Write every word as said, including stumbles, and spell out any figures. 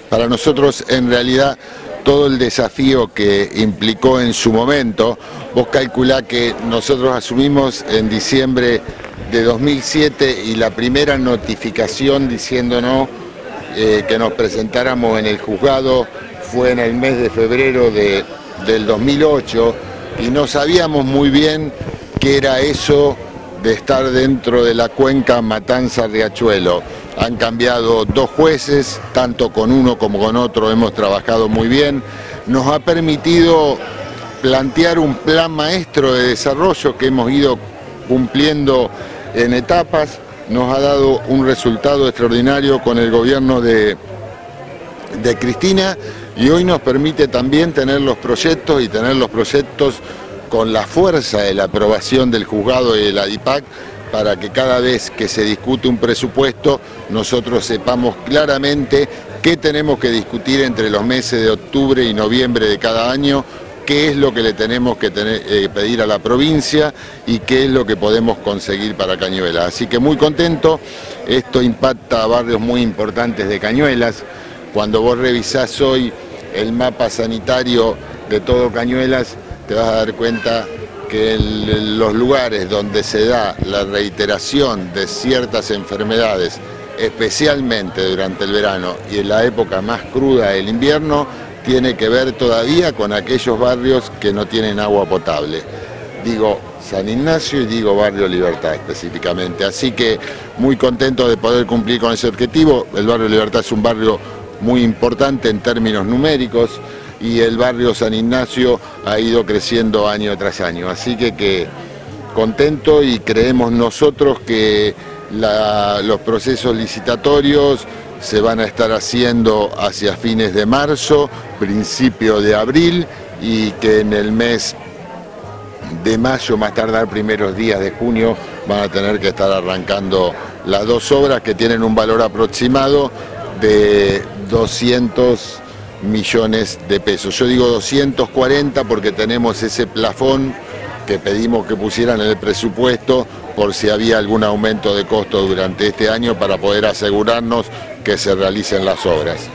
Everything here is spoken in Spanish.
Para nosotros, en realidad, todo el desafío que implicó en su momento, vos calculá que nosotros asumimos en diciembre de dos mil siete y la primera notificación diciéndonos eh, que nos presentáramos en el juzgado fue en el mes de febrero de, del dos mil ocho y no sabíamos muy bien qué era eso de estar dentro de la cuenca Matanza-Riachuelo. Han cambiado dos jueces, tanto con uno como con otro hemos trabajado muy bien. Nos ha permitido plantear un plan maestro de desarrollo que hemos ido cumpliendo en etapas. Nos ha dado un resultado extraordinario con el gobierno de, de Cristina y hoy nos permite también tener los proyectos y tener los proyectos con la fuerza de la aprobación del juzgado y de la DIPAC, para que cada vez que se discute un presupuesto nosotros sepamos claramente qué tenemos que discutir entre los meses de octubre y noviembre de cada año, qué es lo que le tenemos que tener, eh, pedir a la provincia y qué es lo que podemos conseguir para Cañuelas. Así que muy contento, esto impacta a barrios muy importantes de Cañuelas. Cuando vos revisás hoy el mapa sanitario de todo Cañuelas, te vas a dar cuenta que en los lugares donde se da la reiteración de ciertas enfermedades, especialmente durante el verano y en la época más cruda del invierno, tiene que ver todavía con aquellos barrios que no tienen agua potable. Digo San Ignacio y digo Barrio Libertad específicamente. Así que muy contento de poder cumplir con ese objetivo. El Barrio Libertad es un barrio muy importante en términos numéricos, y el barrio San Ignacio ha ido creciendo año tras año. Así que, que contento, y creemos nosotros que la, los procesos licitatorios se van a estar haciendo hacia fines de marzo, principio de abril, y que en el mes de mayo, más tardar primeros días de junio, van a tener que estar arrancando las dos obras que tienen un valor aproximado de doscientos millones de pesos. Yo digo doscientos cuarenta porque tenemos ese plafón que pedimos que pusieran en el presupuesto por si había algún aumento de costo durante este año para poder asegurarnos que se realicen las obras.